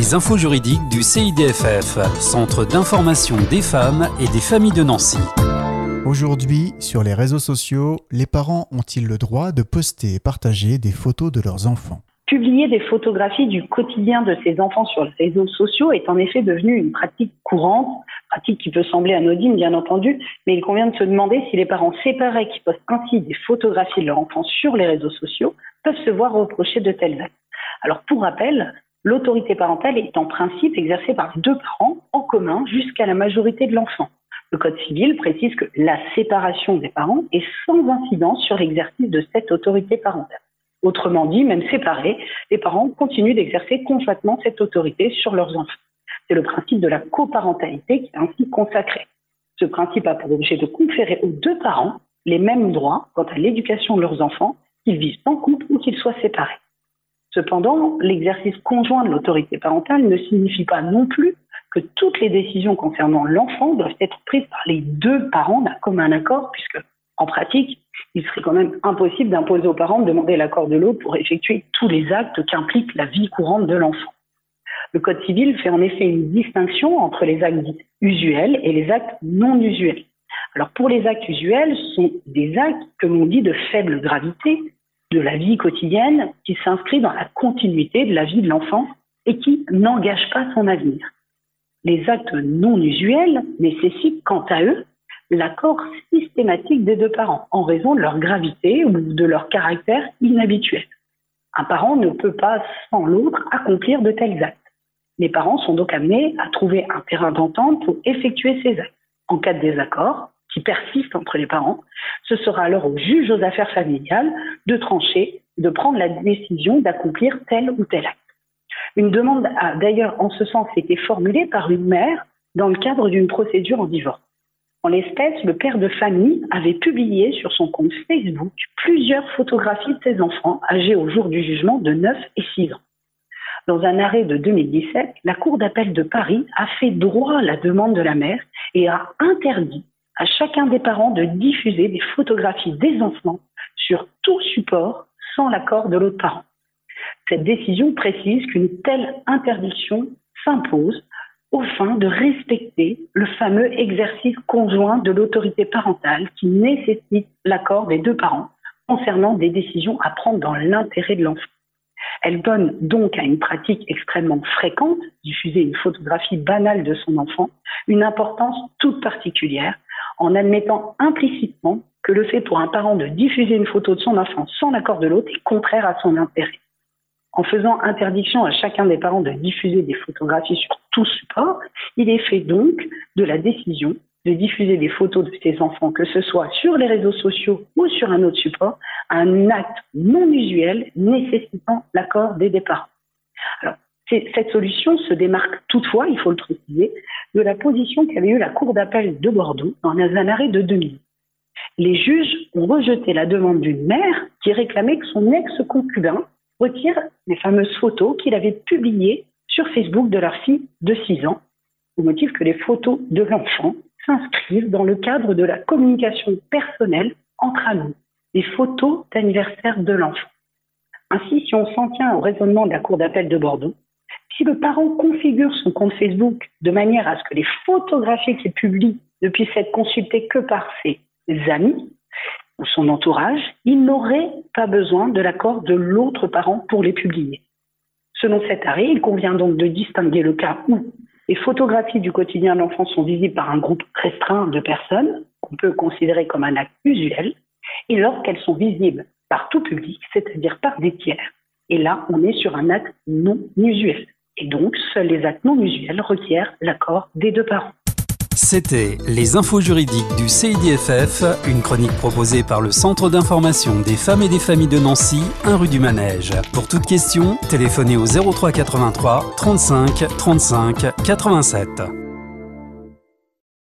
Les infos juridiques du CIDFF, Centre d'information des femmes et des familles de Nancy. Aujourd'hui, sur les réseaux sociaux, les parents ont-ils le droit de poster et partager des photos de leurs enfants ? Publier des photographies du quotidien de ses enfants sur les réseaux sociaux est en effet devenu une pratique courante, pratique qui peut sembler anodine bien entendu, mais il convient de se demander si les parents séparés qui postent ainsi des photographies de leur enfant sur les réseaux sociaux peuvent se voir reprocher de tels actes. Alors pour rappel, l'autorité parentale est en principe exercée par deux parents en commun jusqu'à la majorité de l'enfant. Le Code civil précise que la séparation des parents est sans incidence sur l'exercice de cette autorité parentale. Autrement dit, même séparés, les parents continuent d'exercer conjointement cette autorité sur leurs enfants. C'est le principe de la coparentalité qui est ainsi consacré. Ce principe a pour objet de conférer aux deux parents les mêmes droits quant à l'éducation de leurs enfants, qu'ils vivent en couple ou qu'ils soient séparés. Cependant, l'exercice conjoint de l'autorité parentale ne signifie pas non plus que toutes les décisions concernant l'enfant doivent être prises par les deux parents d'un commun accord, puisque, en pratique, il serait quand même impossible d'imposer aux parents de demander l'accord de l'autre pour effectuer tous les actes qu'implique la vie courante de l'enfant. Le Code civil fait en effet une distinction entre les actes dits usuels et les actes non usuels. Alors pour les actes usuels, ce sont des actes que l'on dit de faible gravité, de la vie quotidienne, qui s'inscrit dans la continuité de la vie de l'enfant et qui n'engagent pas son avenir. Les actes non usuels nécessitent quant à eux l'accord systématique des deux parents en raison de leur gravité ou de leur caractère inhabituel. Un parent ne peut pas sans l'autre accomplir de tels actes. Les parents sont donc amenés à trouver un terrain d'entente pour effectuer ces actes. En cas de désaccord qui persiste entre les parents, ce sera alors au juge aux affaires familiales de trancher, de prendre la décision d'accomplir tel ou tel acte. Une demande a d'ailleurs en ce sens été formulée par une mère dans le cadre d'une procédure en divorce. En l'espèce, le père de famille avait publié sur son compte Facebook plusieurs photographies de ses enfants âgés au jour du jugement de 9 et 6 ans. Dans un arrêt de 2017, la Cour d'appel de Paris a fait droit à la demande de la mère et a interdit à chacun des parents de diffuser des photographies des enfants sur tout support sans l'accord de l'autre parent. Cette décision précise qu'une telle interdiction s'impose aux fins de respecter le fameux exercice conjoint de l'autorité parentale qui nécessite l'accord des deux parents concernant des décisions à prendre dans l'intérêt de l'enfant. Elle donne donc à une pratique extrêmement fréquente, diffuser une photographie banale de son enfant, une importance toute particulière en admettant implicitement que le fait pour un parent de diffuser une photo de son enfant sans l'accord de l'autre est contraire à son intérêt. En faisant interdiction à chacun des parents de diffuser des photographies sur tout support, il est fait donc de la décision de diffuser des photos de ses enfants, que ce soit sur les réseaux sociaux ou sur un autre support, un acte non usuel nécessitant l'accord des deux parents. Alors, cette solution se démarque toutefois, il faut le préciser, de la position qu'avait eue la Cour d'appel de Bordeaux dans un arrêt de 2000. Les juges ont rejeté la demande d'une mère qui réclamait que son ex-concubin retire les fameuses photos qu'il avait publiées sur Facebook de leur fille de 6 ans, au motif que les photos de l'enfant s'inscrivent dans le cadre de la communication personnelle entre amis, les photos d'anniversaire de l'enfant. Ainsi, si on s'en tient au raisonnement de la Cour d'appel de Bordeaux, si le parent configure son compte Facebook de manière à ce que les photographies qu'il publie ne puissent être consultées que par ses amis ou son entourage, il n'aurait pas besoin de l'accord de l'autre parent pour les publier. Selon cet arrêt, il convient donc de distinguer le cas où les photographies du quotidien de l'enfant sont visibles par un groupe restreint de personnes, qu'on peut considérer comme un acte usuel, et lorsqu'elles sont visibles par tout public, c'est-à-dire par des tiers. Et là, on est sur un acte non usuel. Et donc, seuls les actes non usuels requièrent l'accord des deux parents. C'était les infos juridiques du CIDFF, une chronique proposée par le Centre d'information des femmes et des familles de Nancy, 1 rue du Manège. Pour toute question, téléphonez au 03 83 35 35 87.